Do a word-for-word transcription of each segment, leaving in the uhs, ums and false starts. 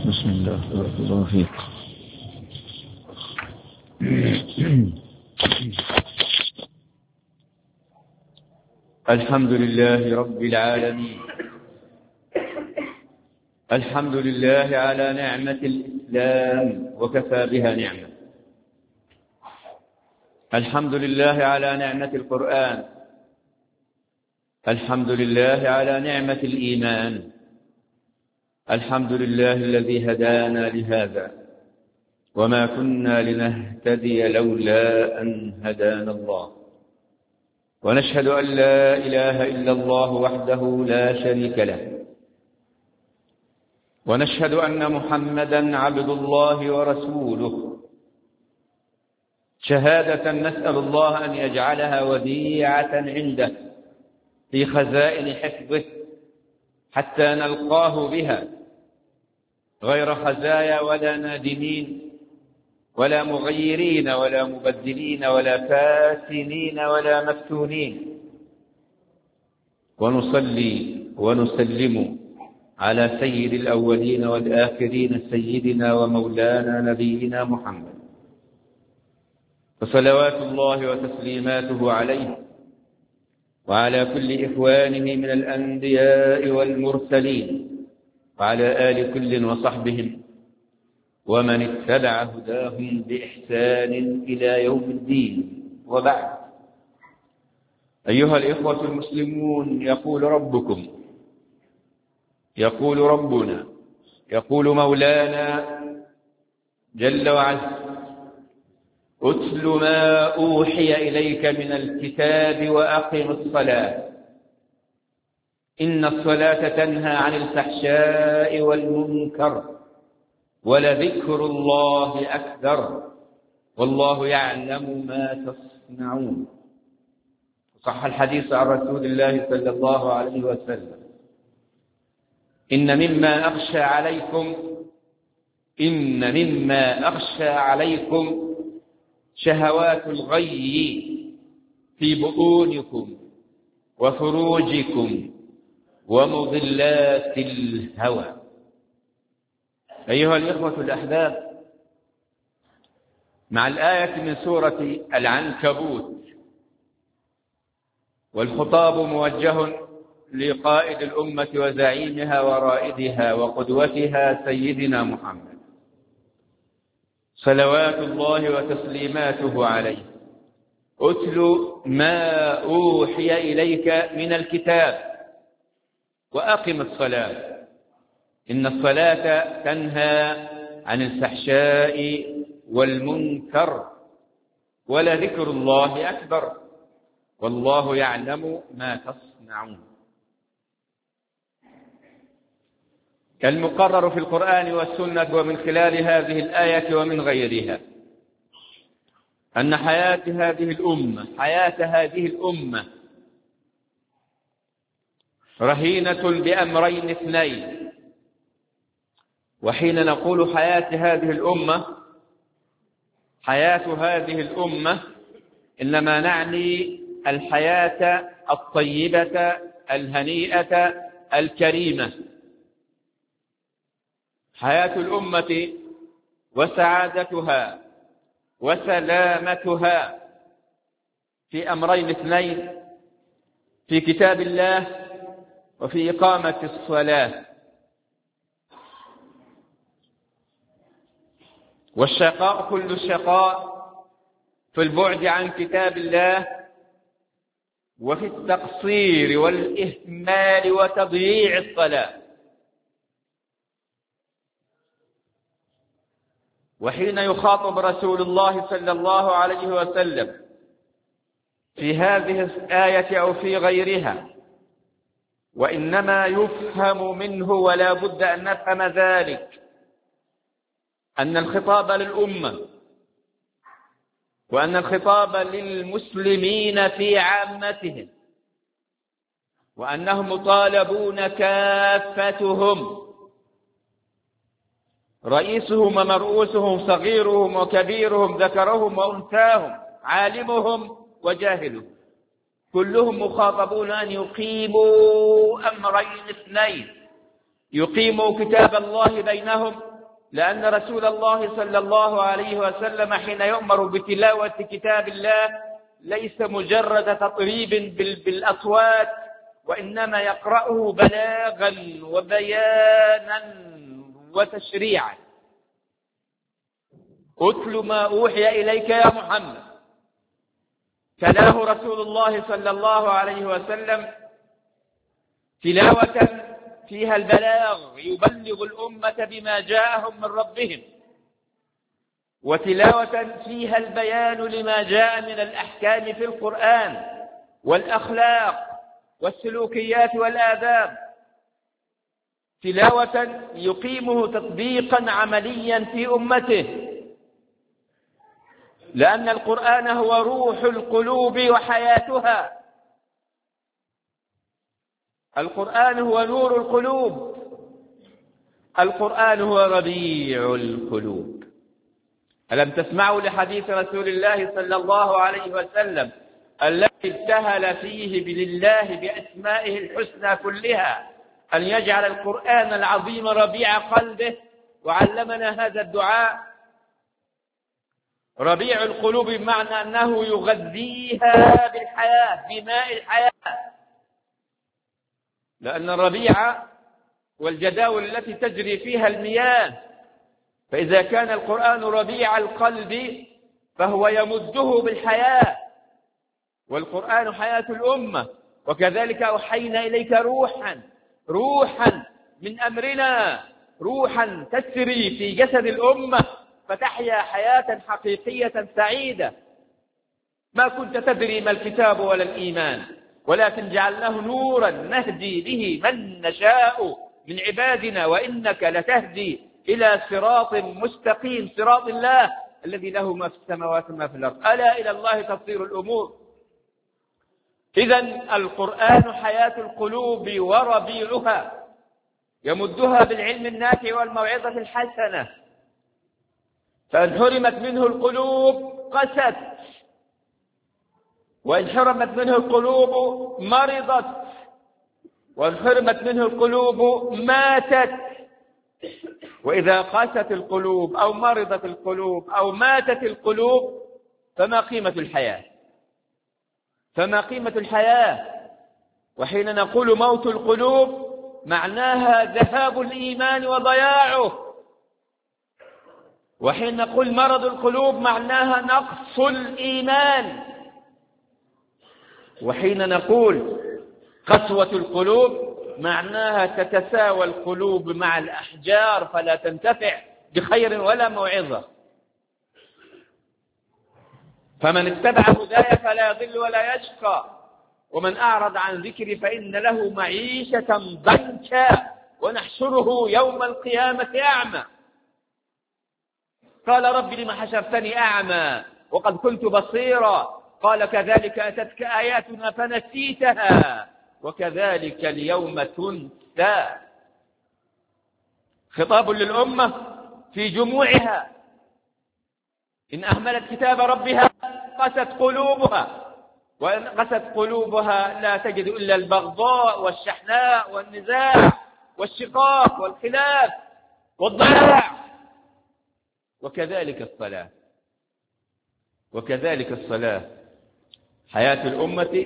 بسم الله بارك الله فيك. الحمد لله رب العالمين، الحمد لله على نعمة الإسلام وكفى بها نعمة. الحمد لله على نعمة القرآن، الحمد لله على نعمة الإيمان، الحمد لله الذي هدانا لهذا وما كنا لنهتدي لولا أن هدانا الله، ونشهد أن لا إله إلا الله وحده لا شريك له، ونشهد أن محمدا عبد الله ورسوله، شهادة نسأل الله أن يجعلها وديعة عنده في خزائن حفظه حتى نلقاه بها غير خزايا ولا نادمين ولا مغيرين ولا مبدلين ولا فاتنين ولا مفتونين. ونصلي ونسلم على سيد الأولين والآخرين سيدنا ومولانا نبينا محمد، فصلوات الله وتسليماته عليه وعلى كل إخوانه من الأنبياء والمرسلين وعلى آل كل وصحبهم ومن اتبع هداهم بإحسان إلى يوم الدين. وبعد، أيها الإخوة المسلمون، يقول ربكم، يقول ربنا، يقول مولانا جل وعلا: اتل ما أوحي إليك من الكتاب وأقم الصلاة إن الصلاة تنهى عن الفحشاء والمنكر ولذكر الله أكبر والله يعلم ما تصنعون. صح الحديث عن رسول الله صلى الله عليه وسلم: إن مما أخشى عليكم إن مما أخشى عليكم شهوات الغي في بطونكم وفروجكم ومضلات الهوى. أيها الإخوة الأحباب، مع الآية من سورة العنكبوت والخطاب موجه لقائد الأمة وزعيمها ورائدها وقدوتها سيدنا محمد صلوات الله وتسليماته عليه: اتل ما أوحي إليك من الكتاب وأقم الصلاة إن الصلاة تنهى عن الفحشاء والمنكر ولذكر الله أكبر والله يعلم ما تصنعون. كالمقرر في القرآن والسنة ومن خلال هذه الآية ومن غيرها أن حياة هذه الأمة حياة هذه الأمة رهينة بأمرين اثنين. وحين نقول حياة هذه الأمة حياة هذه الأمة إنما نعني الحياة الطيبة الهنيئة الكريمة، حياة الأمة وسعادتها وسلامتها في أمرين اثنين: في كتاب الله وفي إقامة الصلاة. والشقاء كل الشقاء في البعد عن كتاب الله وفي التقصير والإهمال وتضييع الصلاة. وحين يخاطب رسول الله صلى الله عليه وسلم في هذه الآية أو في غيرها، وإنما يفهم منه ولا بد أن نفهم ذلك، أن الخطاب للأمة وأن الخطاب للمسلمين في عامتهم، وأنهم مطالبون كافتهم، رئيسهم ومرؤوسهم، صغيرهم وكبيرهم، ذكرهم وأنثاهم، عالمهم وجاهلهم، كلهم مخاطبون أن يقيموا أمرين اثنين: يقيموا كتاب الله بينهم لأن رسول الله صلى الله عليه وسلم حين يؤمر بتلاوة كتاب الله ليس مجرد تطريب بالأصوات، وإنما يقرأه بلاغا وبيانا وتشريعا. أتل ما أوحي إليك يا محمد، تلاه رسول الله صلى الله عليه وسلم تلاوة فيها البلاغ، يبلغ الأمة بما جاءهم من ربهم، وتلاوة فيها البيان لما جاء من الأحكام في القرآن والأخلاق والسلوكيات والآداب، تلاوة يقيمه تطبيقا عمليا في أمته، لأن القرآن هو روح القلوب وحياتها. القرآن هو نور القلوب، القرآن هو ربيع القلوب. ألم تسمعوا لحديث رسول الله صلى الله عليه وسلم الذي ابتهل فيه لله بأسمائه الحسنى كلها أن يجعل القرآن العظيم ربيع قلبه، وعلمنا هذا الدعاء. ربيع القلوب بمعنى أنه يغذيها بالحياة، بماء الحياة، لأن الربيع والجداول التي تجري فيها المياه، فإذا كان القرآن ربيع القلب فهو يمده بالحياة، والقرآن حياة الأمة. وكذلك أوحينا إليك روحا روحا من أمرنا، روحا تسري في جسد الأمة فتحيا حياة حقيقية سعيدة. ما كنت تدري ما الكتاب ولا الإيمان، ولكن جعلناه نورا نهدي به من نشاء من عبادنا، وإنك لتهدي إلى صراط مستقيم، صراط الله الذي له ما في السماوات وما في الأرض، ألا إلى الله تصير الأمور. إذن القرآن حياة القلوب وربيعها، يمدها بالعلم النافع والموعظة الحسنة، فإن حرمت منه القلوب قست، وإن حرمت منه القلوب مرضت، وإن حرمت منه القلوب ماتت. وإذا قست القلوب أو مرضت القلوب أو ماتت القلوب فما قيمة الحياة؟ فما قيمة الحياة؟ وحين نقول موت القلوب معناها ذهاب الإيمان وضياعه، وحين نقول مرض القلوب معناها نقص الإيمان، وحين نقول قسوة القلوب معناها تتساوى القلوب مع الأحجار فلا تنتفع بخير ولا موعظة. فمن اتبع هداي فلا يضل ولا يشقى، ومن أعرض عن ذكري فإن له معيشة ضنكا ونحشره يوم القيامة أعمى. قال رب لم حشرتني أعمى وقد كنت بصيرا، قال كذلك أتتك آياتنا فنسيتها وكذلك اليوم تنسى. خطاب للأمة في جموعها، إن أهملت كتاب ربها قست قلوبها، وإن قست قلوبها لا تجد إلا البغضاء والشحناء والنزاع والشقاق والخلاف والضياع. وكذلك الصلاة، وكذلك الصلاة حياة الأمة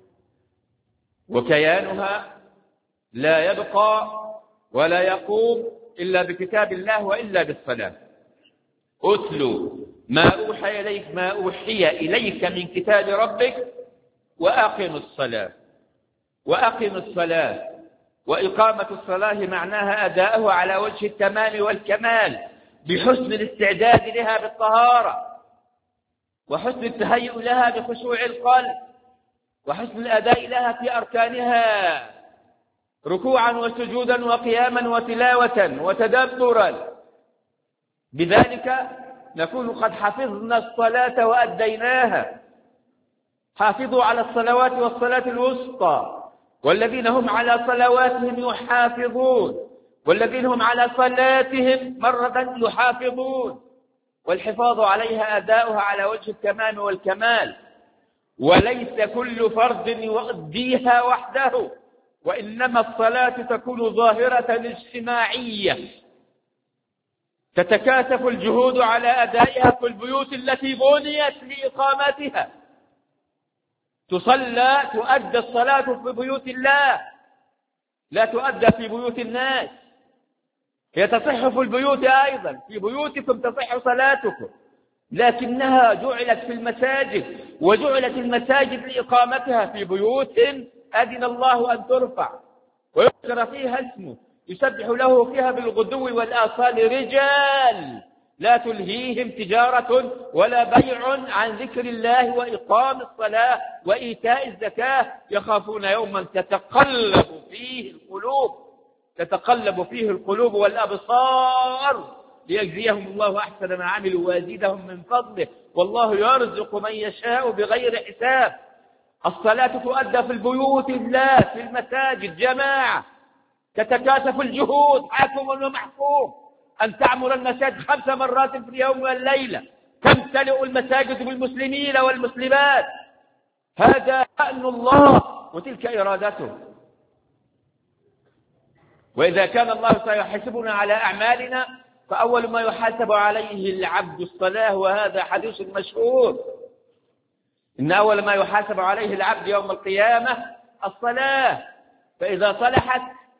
وكيانها لا يبقى ولا يقوم إلا بكتاب الله وإلا بالصلاة. أتل ما أوحي إليك ما أوحي إليك من كتاب ربك وأقم الصلاة. وأقم الصلاة، وإقامة الصلاة معناها أداءه على وجه التمام والكمال بحسن الاستعداد لها بالطهارة، وحسن التهيؤ لها بخشوع القلب، وحسن الأداء لها في أركانها ركوعا وسجودا وقياما وتلاوة وتدبرا. بذلك نكون قد حفظنا الصلاة وأديناها. حافظوا على الصلوات والصلاة الوسطى، والذين هم على صلواتهم يحافظون، والذين هم على صلاتهم مرة يحافظون. والحفاظ عليها أداؤها على وجه التمام والكمال، وليس كل فرد يؤديها وحده، وإنما الصلاة تكون ظاهرة اجتماعية، تتكاثف الجهود على أدائها في البيوت التي بنيت لإقامتها. تصلى تؤدى الصلاة في بيوت الله، لا تؤدى في بيوت الناس. هي تصح في البيوت أيضا، في بيوتكم تصح صلاتكم، لكنها جعلت في المساجد، وجعلت المساجد لإقامتها في بيوت أذن الله أن ترفع ويذكر فيها اسمه، يسبح له فيها بالغدو والآصال رجال لا تلهيهم تجارة ولا بيع عن ذكر الله وإقام الصلاة وإيتاء الزكاة، يخافون يوما تتقلب فيه القلوب تتقلب فيه القلوب والأبصار ليجزيهم الله أحسن ما عملوا ويزيدهم من فضله، والله يرزق من يشاء بغير حساب. الصلاة تؤدى في البيوت الله، في المساجد جماعة، تتكاثف الجهود حاكم ومحكوم أن تعمر المساجد خمس مرات في اليوم والليلة، تمتلئ المساجد بالمسلمين والمسلمات. هذا شأن الله وتلك إرادته. وإذا كان الله سيحاسبنا على أعمالنا فأول ما يحاسب عليه العبد الصلاة، وهذا حديث مشهور، إن أول ما يحاسب عليه العبد يوم القيامة الصلاة، فإذا صلحت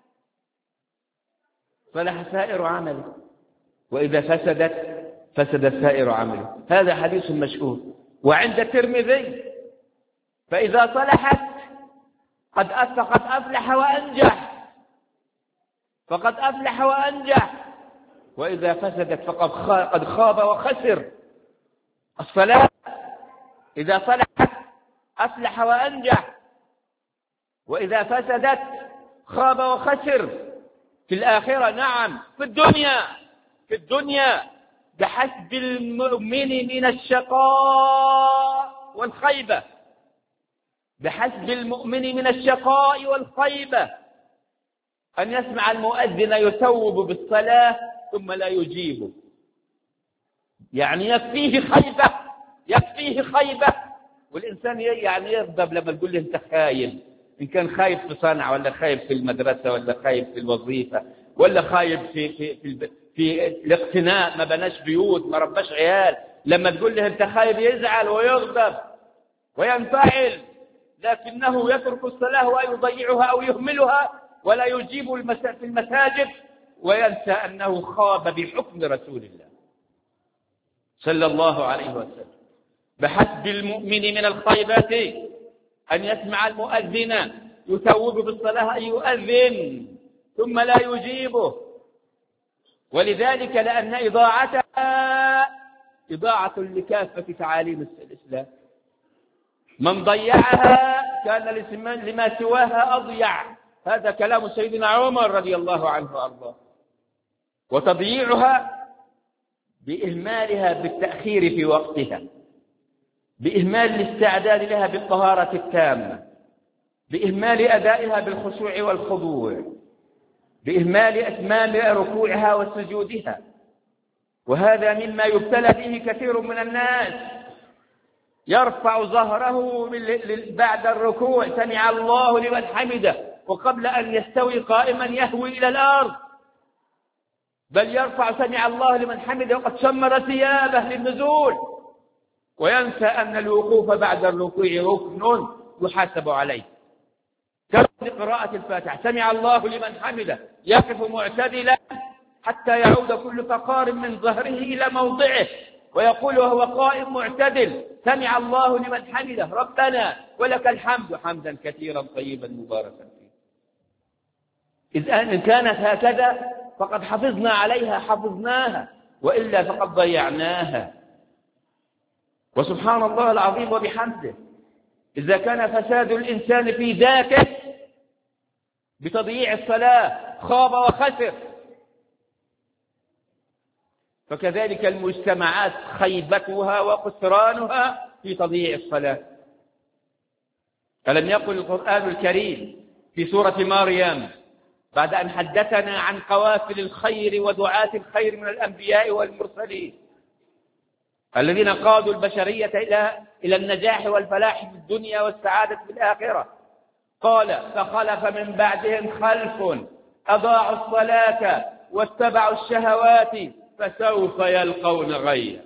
صلح سائر عمله، وإذا فسدت فسد سائر عمله. هذا حديث مشهور وعند الترمذي، فإذا صلحت قد قد أفلح وأنجح فقد أفلح وأنجح، وإذا فسدت فقد قد خاب وخسر. الصلاة إذا صلحت أفلح وأنجح، وإذا فسدت خاب وخسر. في الآخرة نعم، في الدنيا في الدنيا بحسب المؤمن من الشقاء والخيبة بحسب المؤمن من الشقاء والخيبة أن يسمع المؤذن يثوب بالصلاة ثم لا يجيبه، يعني يكفيه خيبة يكفيه خيبة والإنسان يعني يغضب لما تقول له أنت خايب، إن كان خايب في صنعة ولا خايب في المدرسة ولا خايب في الوظيفة ولا خايب في في في, في الاقتناء، ما بناش بيوت، ما رباش عيال، لما تقول له أنت خايب يزعل ويغضب وينفعل، لكنه يترك الصلاة ويضيعها أو يهملها ولا يجيب في المساجد، وينسى أنه خاب بحكم رسول الله صلى الله عليه وسلم. بحسب المؤمن من الخيبة أن يسمع المؤذن يثوب بالصلاة أن يؤذن ثم لا يجيبه، ولذلك لأن إضاعتها إضاعة لكافة تعاليم الإسلام، من ضيعها كان لما سواها أضيع. هذا كلام سيدنا عمر رضي الله عنه وأرضاه. وتضييعها بإهمالها بالتأخير في وقتها، بإهمال الاستعداد لها بالطهارة التامة، بإهمال أدائها بالخشوع والخضوع، بإهمال أتمام ركوعها وسجودها. وهذا مما يبتلى به كثير من الناس، يرفع ظهره بعد الركوع سمع الله لمن حمده، وقبل أن يستوي قائما يهوي إلى الأرض، بل يرفع سمع الله لمن حمده وقد شمر ثيابه للنزول، وينسى أن الوقوف بعد الركوع ركن يحاسب عليه. كقراءة الفاتحة سمع الله لمن حمده، يقف معتدلا حتى يعود كل فقار من ظهره إلى موضعه ويقول وهو قائم معتدل سمع الله لمن حمده ربنا ولك الحمد حمدا كثيرا طيبا مباركا فيه. إذا إن كانت هكذا فقد حفظنا عليها حفظناها، وإلا فقد ضيعناها. وسبحان الله العظيم وبحمده، إذا كان فساد الإنسان في ذاته بتضييع الصلاة خاب وخسر، فكذلك المجتمعات خيبتها وخسرانها في تضييع الصلاة. ألم يقل القرآن الكريم في سورة مريم بعد أن حدثنا عن قوافل الخير ودعاة الخير من الأنبياء والمرسلين الذين قادوا البشرية إلى إلى النجاح والفلاح في الدنيا والسعادة في الآخرة، قال فخلف من بعدهم خلف أضاعوا الصلاة واتبعوا الشهوات فسوف يلقون غيا.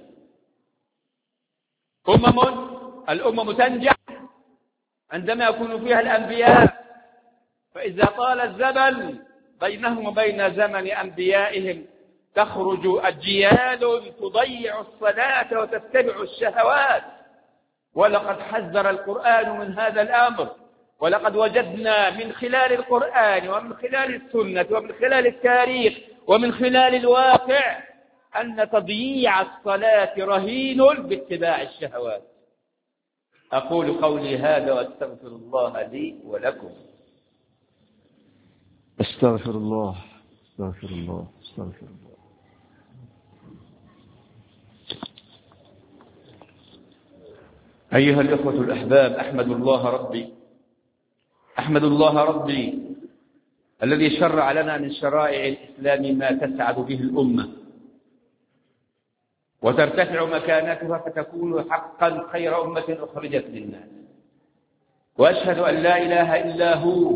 أمم الأمم تنجح عندما يكون فيها الأنبياء، فإذا طال الزمن بينهم وبين زمن أنبيائهم تخرج أجيال تضيع الصلاة وتتبع الشهوات. ولقد حذر القرآن من هذا الأمر، ولقد وجدنا من خلال القرآن ومن خلال السنة ومن خلال التاريخ ومن خلال الواقع أن تضييع الصلاة رهين باتباع الشهوات. أقول قولي هذا وأستغفر الله لي ولكم. استغفر الله استغفر الله استغفر الله. أيها الإخوة الأحباب، أحمد الله ربي أحمد الله ربي الذي شرع لنا من شرائع الإسلام ما تسعد به الأمة وترتفع مكانتها فتكون حقا خير أمة أخرجت للناس. وأشهد أن لا إله إلا هو،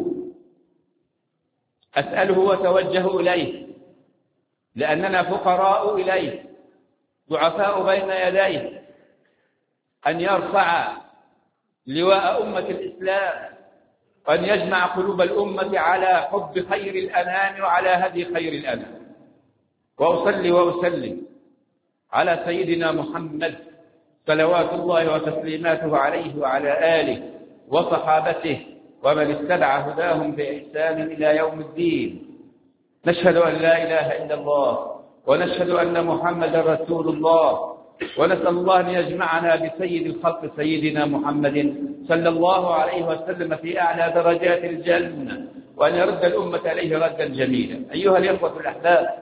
أسأله وتوجه إليه لأننا فقراء إليه ضعفاء بين يديه، أن يرفع لواء أمة الإسلام وأن يجمع قلوب الأمة على حب خير الأنام وعلى هدي خير الأنام. وأصلي وأسلم على سيدنا محمد صلوات الله وتسليماته عليه وعلى آله وصحابته ومن اتبع هداهم بإحسان إلى يوم الدين. نشهد أن لا إله إلا الله ونشهد أن محمدا رسول الله، ونسأل الله أن يجمعنا بسيد الخلق سيدنا محمد صلى الله عليه وسلم في أعلى درجات الجنة، وأن يرد الأمة إليه ردا جميلا. أيها الإخوة الأحباب،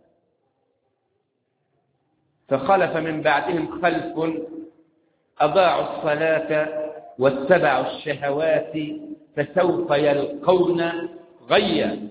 فخلف من بعدهم خلف أضاعوا الصلاة واتبعوا الشهوات فسوف يلقون غيا.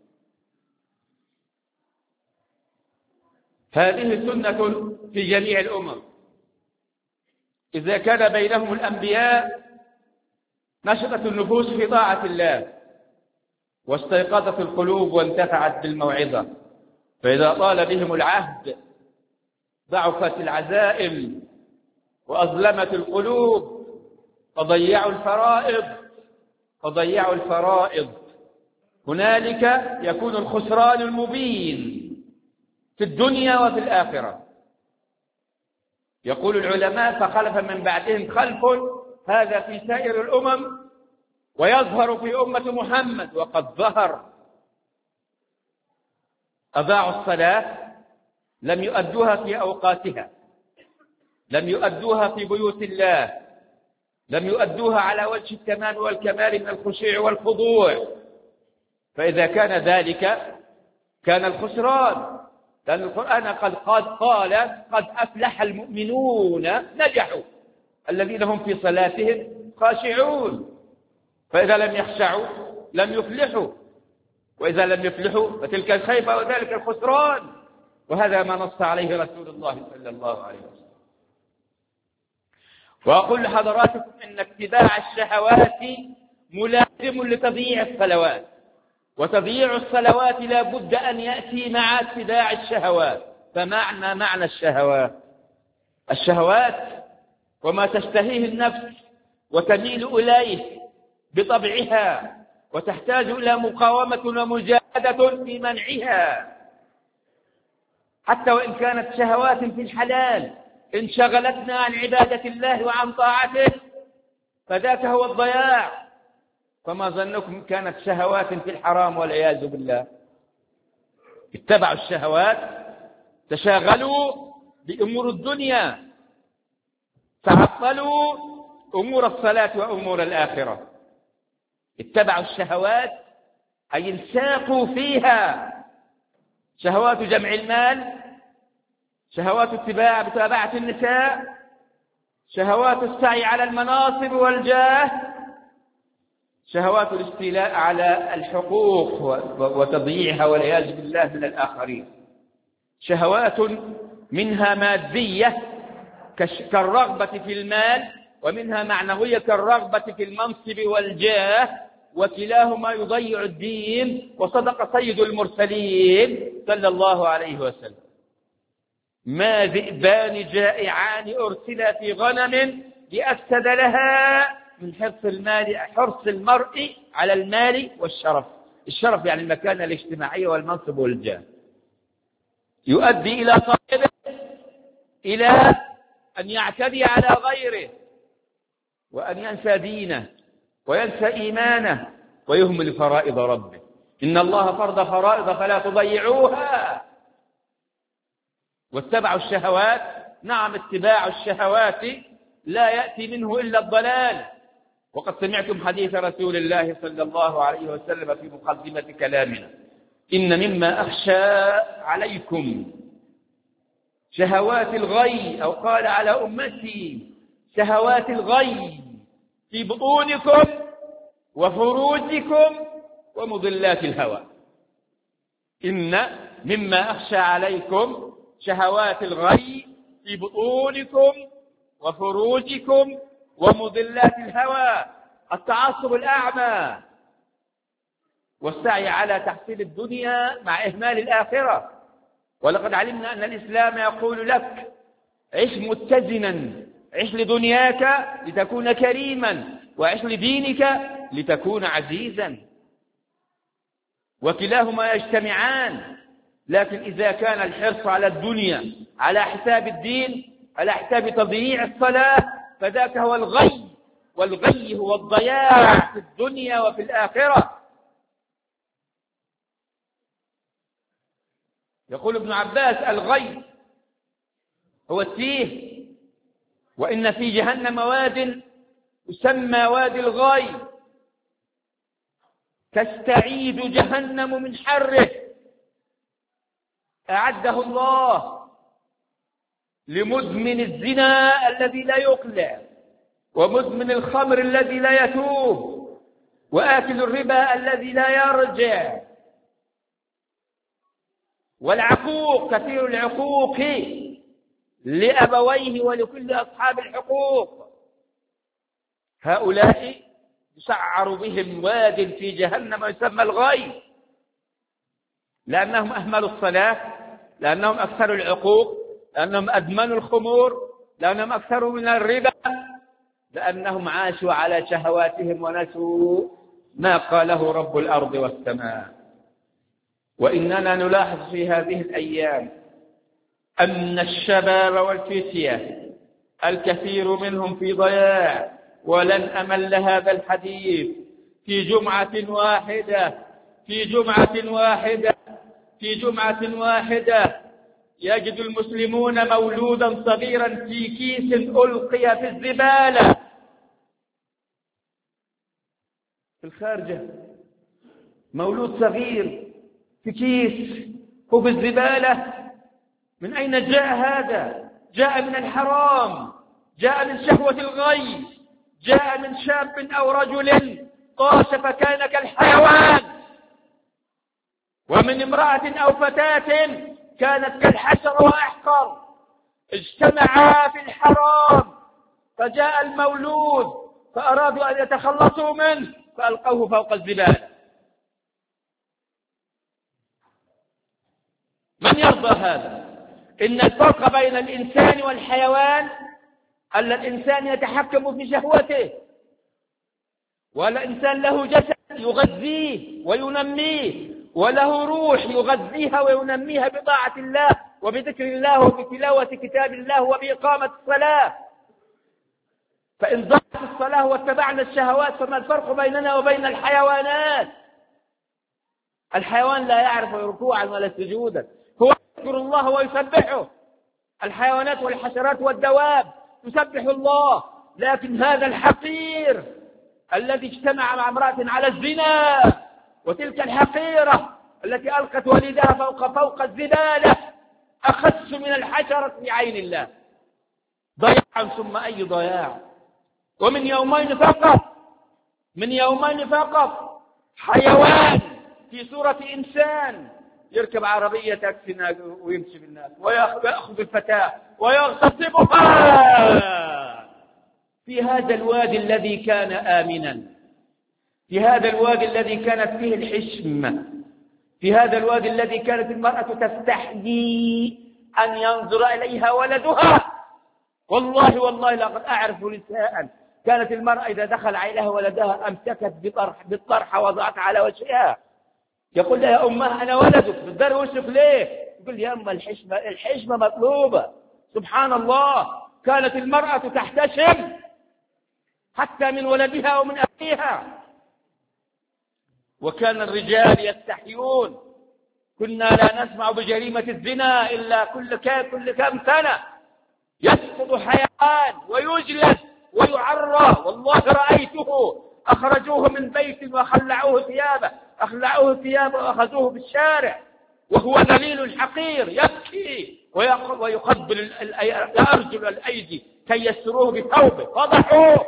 هذه سنة في جميع الأمم. إذا كان بينهم الأنبياء نشطت النفوس في طاعة الله واستيقظت القلوب وانتفعت بالموعظة، فإذا طال بهم العهد ضعفت العزائم وأظلمت القلوب فضيعوا الفرائض فضيعوا الفرائض هنالك يكون الخسران المبين في الدنيا وفي الآخرة. يقول العلماء: فخلف من بعدهم خلف، هذا في سائر الأمم ويظهر في أمة محمد وقد ظهر. أضاعوا الصلاة، لم يؤدوها في أوقاتها، لم يؤدوها في بيوت الله، لم يؤدوها على وجه التمام والكمال من الخشوع والخضوع. فإذا كان ذلك كان الخسران، لأن القرآن قد قال: قد أفلح المؤمنون نجحوا الذين هم في صلاتهم خاشعون. فإذا لم يخشعوا لم يفلحوا، وإذا لم يفلحوا فتلك الخيبة وذلك الخسران. وهذا ما نص عليه رسول الله صلى الله عليه وسلم. وأقول لحضراتكم إن اتباع الشهوات ملازم لتضييع الصلوات، وتضييع الصلوات لا بد أن يأتي مع اتباع الشهوات. فمعنى معنى الشهوات الشهوات وما تشتهيه النفس وتميل إليه بطبعها وتحتاج إلى مقاومة ومجاهدة في منعها، حتى وإن كانت شهوات في الحلال إن شغلتنا عن عبادة الله وعن طاعته فذاك هو الضياع. فما ظنكم كانت شهوات في الحرام والعياذ بالله؟ اتبعوا الشهوات، تشاغلوا بأمور الدنيا، تعطلوا أمور الصلاة وأمور الآخرة. اتبعوا الشهوات أي انساقوا فيها، شهوات جمع المال، شهوات اتباع متابعة النساء، شهوات السعي على المناصب والجاه، شهوات الاستيلاء على الحقوق وتضييعها والعياذ بالله من الآخرين، شهوات منها مادية كالرغبة في المال، ومنها معنوية كالرغبة في المنصب والجاه، وكلاهما يضيع الدين. وصدق سيد المرسلين صلى الله عليه وسلم: ما ذئبان جائعان أرسلا في غنم لأفسد لها من حرص المال حرص المرء على المال والشرف. الشرف يعني المكانة الاجتماعية والمنصب والجاه، يؤدي إلى صاحبه إلى أن يعتدي على غيره، وأن ينسى دينه وينسى إيمانه ويهمل فرائض ربه. إن الله فرض فرائض فلا تضيعوها. واتبعوا الشهوات، نعم اتباع الشهوات لا يأتي منه إلا الضلال. وقد سمعتم حديث رسول الله صلى الله عليه وسلم في مقدمة كلامنا: إن مما أخشى عليكم شهوات الغي، أو قال على أمتي شهوات الغي في بطونكم وفروجكم ومضلات الهوى. إن مما أخشى عليكم شهوات الغي في بطونكم وفروجكم ومضلات الهوى، التعصب الأعمى والسعي على تحصيل الدنيا مع إهمال الآخرة. ولقد علمنا أن الإسلام يقول لك: عش متزنا، عش لدنياك لتكون كريما، وعش لدينك لتكون عزيزا، وكلاهما يجتمعان. لكن إذا كان الحرص على الدنيا على حساب الدين، على حساب تضييع الصلاة، فذاك هو الغي، والغي هو الضياع في الدنيا وفي الآخرة. يقول ابن عباس: الغي هو التيه، وإن في جهنم واد يسمى وادي الغي، تستعيد جهنم من حره، أعده الله لمدمن الزنا الذي لا يقلع، ومدمن الخمر الذي لا يتوب، وآكل الربا الذي لا يرجع، والعقوق كثير العقوق لأبويه ولكل أصحاب الحقوق. هؤلاء يسعر بهم واد في جهنم يسمى الغي، لأنهم أهملوا الصلاة، لأنهم أكثروا العقوق، لأنهم أدمنوا الخمور، لأنهم أكثروا من الربا، لأنهم عاشوا على شهواتهم ونسوا ما قاله رب الأرض والسماء. وإننا نلاحظ في هذه الأيام أن الشباب والفتية الكثير منهم في ضياع، ولن أمل هذا الحديث. في جمعة واحدة في جمعة واحدة في جمعة واحدة يجد المسلمون مولودا صغيرا في كيس ألقي في الزبالة في الخارجة. مولود صغير في كيس هو في الزبالة. من أين جاء هذا؟ جاء من الحرام، جاء من شهوة الغي، جاء من شاب أو رجل طاش فكان كالحيوان، ومن امرأة أو فتاة كانت كالحشر وأحقر، اجتمعا في الحرام، فجاء المولود فأرادوا أن يتخلصوا منه فألقوه فوق الزبالة. من يرضى هذا؟ إن الفرق بين الإنسان والحيوان أن الإنسان يتحكم في شهوته، والإنسان له جسد يغذيه وينميه، وله روح يغذيها وينميها بطاعة الله وبذكر الله وبتلاوة كتاب الله وبإقامة الصلاة. فإن ضاعت الصلاة واتبعنا الشهوات فما الفرق بيننا وبين الحيوانات؟ الحيوان لا يعرف ركوعا ولا سجودا، هو يذكر الله ويسبحه. الحيوانات والحشرات والدواب تسبح الله، لكن هذا الحقير الذي اجتمع مع امرأة على الزنا، وتلك الحقيرة التي ألقت ولدها فوق فوق الزبالة، أخس من الحشرة في عين الله. ضياع ثم أي ضياع. ومن يومين فقط من يومين فقط حيوان في صورة إنسان يركب عربية تاكسي ويمشي بالناس ويأخذ الفتاة ويغتصبها في هذا الوادي الذي كان آمنا، في هذا الوادي الذي كانت فيه الحشمة، في هذا الوادي الذي كانت المرأة تستحيي أن ينظر إليها ولدها. والله والله لقد أعرف نساء كانت المرأة إذا دخل عليها ولدها أمسكت بطرح بالطرحة وضعتها على وجهها، يقول لها أمها أنا ولدك، بتدار وشك ليه؟ يقول يا أم الحشمة، الحشمة مطلوبة. سبحان الله، كانت المرأة تحتشم حتى من ولدها ومن أخيها، وكان الرجال يستحيون. كنا لا نسمع بجريمة الزنا إلا كل كام كل كام سنة يسقط حيوان ويجلد ويعرى. والله رأيته، أخرجوه من بيت وخلعوه ثيابه، أخلعوه ثيابه وأخذوه بالشارع وهو ذليل حقير يبكي ويقبل الأرجل الأيدي كي يستروه بثوبه، فضحوه.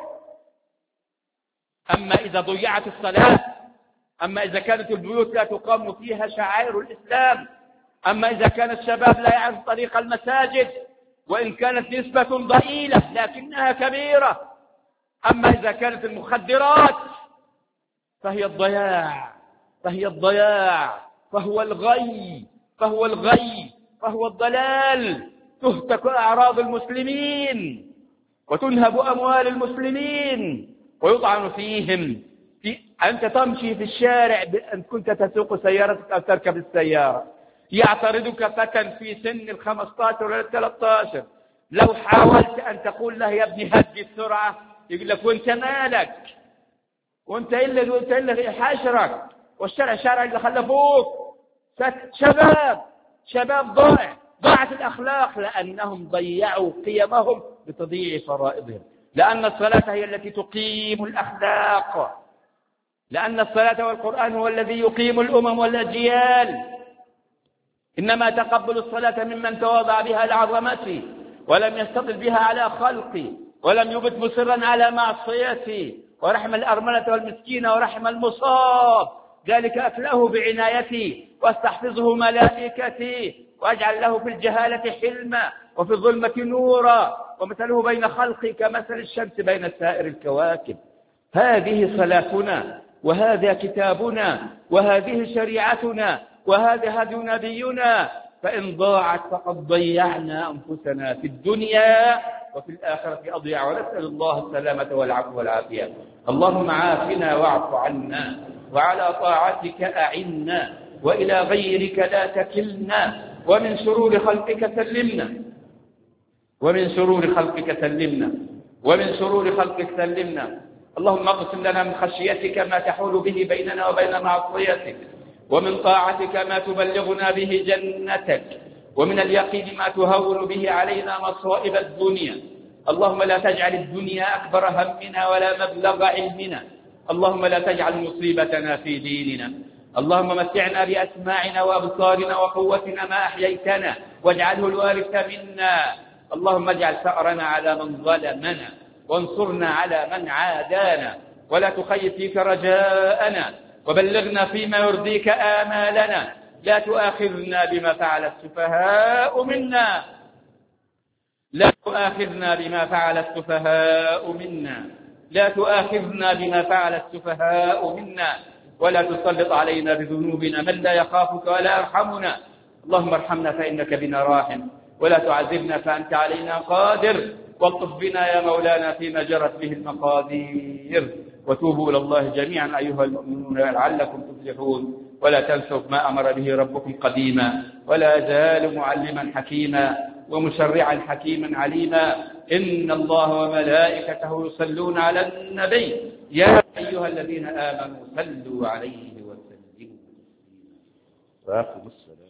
أما إذا ضيعت الصلاة، أما إذا كانت البيوت لا تقام فيها شعائر الإسلام، أما إذا كان الشباب لا يعرف طريق المساجد وإن كانت نسبة ضئيلة لكنها كبيرة، أما إذا كانت المخدرات فهي الضياع فهي الضياع فهو الغي فهو الغي فهو الضلال. تهتك أعراض المسلمين وتنهب أموال المسلمين ويطعن فيهم. في أنت تمشي في الشارع بأن كنت تسوق سيارتك أو تركب السيارة، يعترضك فتى في سن الخمسة عشر ولا الثلاثة عشر، لو حاولت أن تقول له يا ابني هدي السرعة يقول لك وانت مالك، وانت إلا وانت إلا حاشرك، والشارع شارع اللي خلفوك. شباب شباب ضائع، ضاعت الأخلاق لأنهم ضيعوا قيمهم بتضييع فرائضهم. لأن الصلاة هي التي تقيم الأخلاق، لأن الصلاة والقرآن هو الذي يقيم الأمم والأجيال. إنما تقبل الصلاة ممن تواضع بها لعظمتي ولم يستطل بها على خلقي ولم يبت مصرا على معصيتي، ورحم الأرملة والمسكين ورحم المصاب، ذلك أكله بعنايتي واستحفظه ملائكتي، وأجعل له في الجهالة حلما وفي الظلمة نورا، ومثله بين خلقي كمثل الشمس بين سائر الكواكب. هذه صلاتنا، وهذا كتابنا، وهذه شريعتنا، وهذا هدي نبينا. فإن ضاعت فقد ضيعنا أنفسنا في الدنيا وفي الآخرة أضيع، ونسأل الله السلامة والعفو والعافية. اللهم عافنا واعف عنا، وعلى طاعتك أعنا، وإلى غيرك لا تكلنا، ومن شرور خلقك سلمنا ومن شرور خلقك سلمنا ومن شرور خلقك سلمنا. اللهم اقسم لنا من خشيتك ما تحول به بيننا وبين معصيتك، ومن طاعتك ما تبلغنا به جنتك، ومن اليقين ما تهون به علينا مصائب الدنيا. اللهم لا تجعل الدنيا أكبر همنا ولا مبلغ علمنا. اللهم لا تجعل مصيبتنا في ديننا. اللهم متعنا بأسماعنا وأبصارنا وقوتنا ما أحييتنا، واجعله الوارث منا. اللهم اجعل ثأرنا على من ظلمنا، وانصرنا على من عادانا، ولا تخيب فيك رجاءنا، وبلغنا فيما يرضيك آمالنا. لا تؤاخذنا بما فعل السفهاء منا لا تؤاخذنا بما فعل السفهاء منا لا تؤاخذنا بما فعل السفهاء منا ولا تسلط علينا بذنوبنا من لا يخافك ولا يرحمنا. اللهم ارحمنا فإنك بنا راحم، ولا تعذبنا فأنت علينا قادر، والطف بنا يا مولانا فيما جرت به المقادير. وتوبوا إلى الله جميعا أيها المؤمنون لعلكم تفلحون، ولا تنسوا ما أمر به ربكم قديما، ولا زال معلما حكيما ومشرعا حكيما عليما. إن الله وملائكته يصلون على النبي يا أيها الذين آمنوا صلوا عليه وسلموا وأقيموا الصلاة.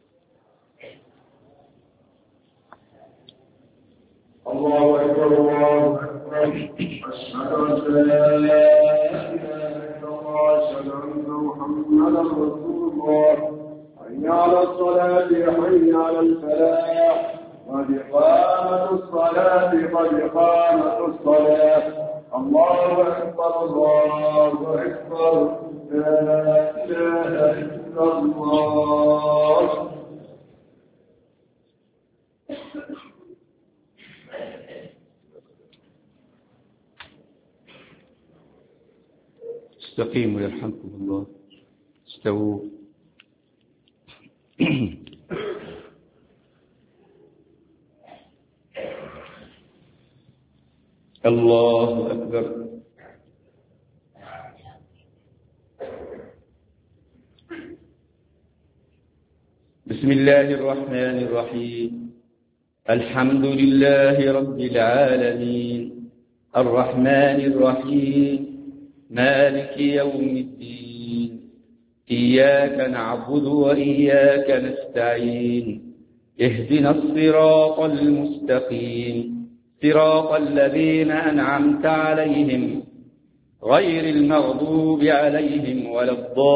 الله أكبر الله أكبر، أشهد أن لا إله إلا الله، أشهد أن محمدا رسول الله. حي على الصلاة حي على الفلاح، قد قامت الصلاة قد قامت الصلاة. الله أكبر الله أكبر، لا إله إلا الله. استقيموا يرحمكم الله، استووا. الله أكبر. بسم الله الرحمن الرحيم. الحمد لله رب العالمين الرحمن الرحيم مالك يوم الدين إياك نعبد وإياك نستعين اهدنا الصراط المستقيم صراط الذين أنعمت عليهم غير المغضوب عليهم ولا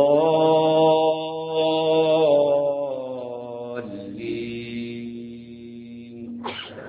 الضالين.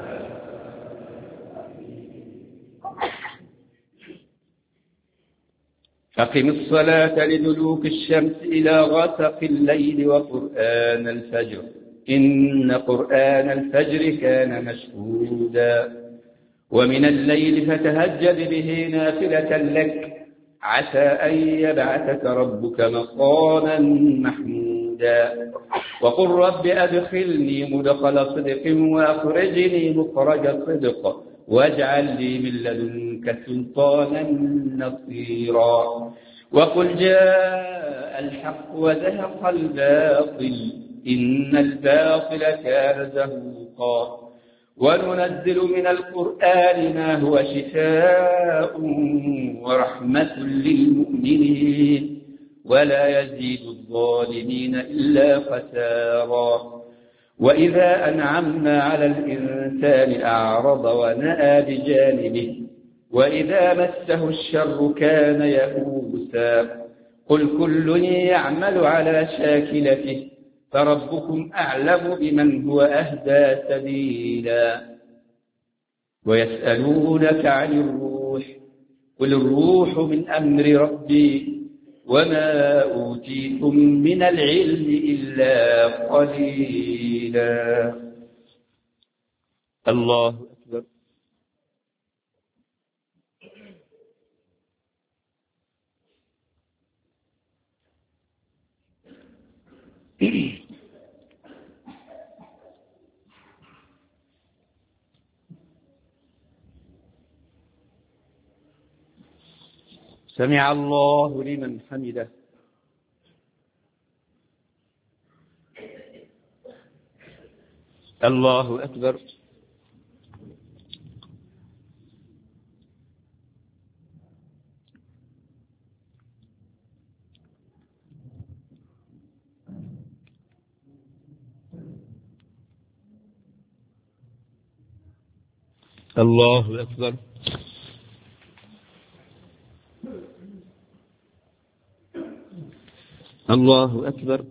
أقم الصلاة لدلوك الشمس إلى غسق الليل وقرآن الفجر إن قرآن الفجر كان مشهودا ومن الليل فتهجد به نافلة لك عسى أن يبعثك ربك مقاما محمودا وقل رب أدخلني مدخل صدق وأخرجني مخرج صدق واجعل لي من لدنك سلطانا نصيرا وقل جاء الحق وزهق الباطل إن الباطل كان زهوقا وننزل من القرآن ما هو شفاء ورحمة للمؤمنين ولا يزيد الظالمين إلا خسارا وإذا أنعمنا على الإنسان أعرض ونأى بجانبه وإذا مسه الشر كان يئوسا قل كل يعمل على شاكلته فربكم أعلم بمن هو أهدى سبيلا ويسألونك عن الروح قل الروح من أمر ربي وما أوتيتم من العلم إلا قليلا. الله أكبر. سمع الله لمن حمده. الله أكبر. الله أكبر. الله أكبر.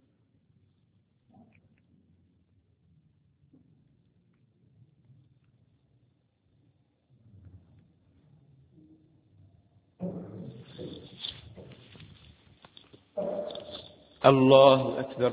الله أكبر.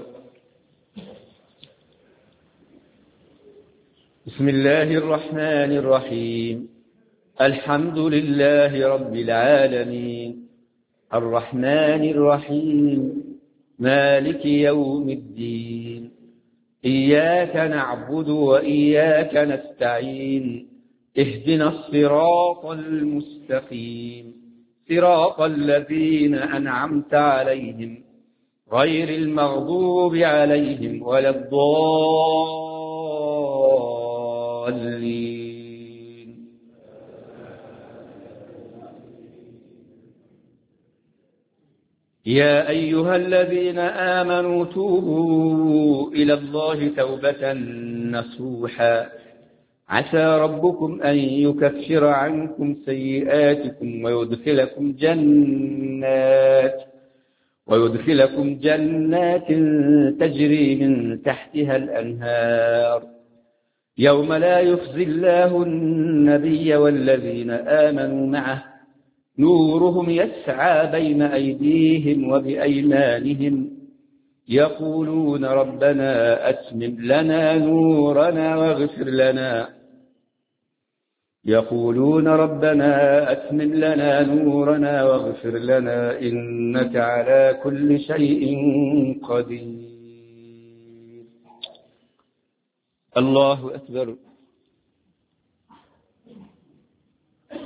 بسم الله الرحمن الرحيم الحمد لله رب العالمين الرحمن الرحيم مالك يوم الدين إياك نعبد وإياك نستعين اهدنا الصراط المستقيم صراط الذين أنعمت عليهم غير المغضوب عليهم ولا الضالين. يا أيها الذين آمنوا توبوا إلى الله توبة نصوحا عسى ربكم أن يكفر عنكم سيئاتكم ويدخلكم جنات ويدخلكم جنات تجري من تحتها الأنهار يوم لا يخزي الله النبي والذين آمنوا معه نورهم يسعى بين أيديهم وبأيمانهم يقولون ربنا أتمم لنا نورنا واغفر لنا يقولون ربنا أتمم لنا نورنا واغفر لنا إنك على كل شيء قدير. الله أكبر.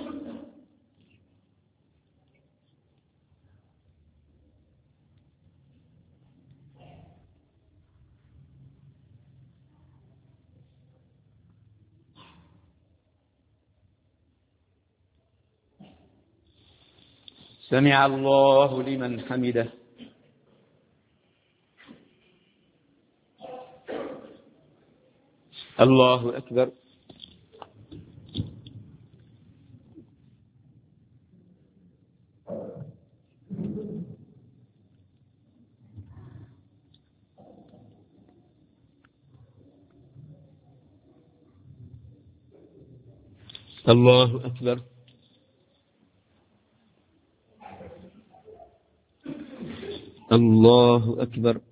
سمع الله لمن حمده. الله أكبر. الله أكبر. الله أكبر.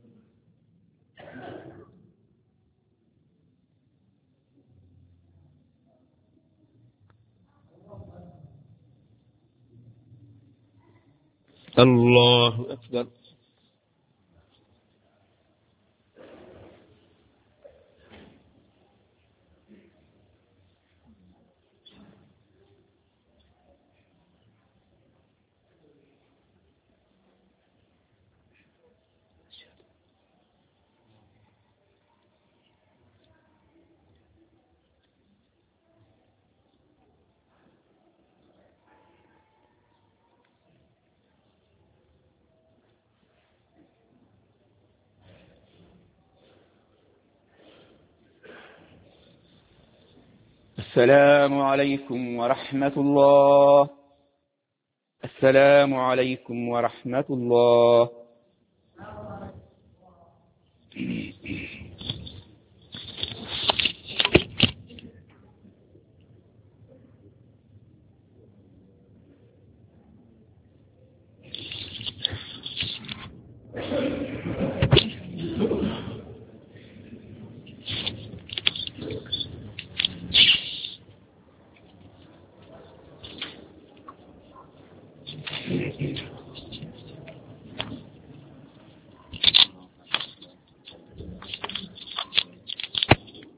الله أكبر. السلام عليكم ورحمة الله. السلام عليكم ورحمة الله.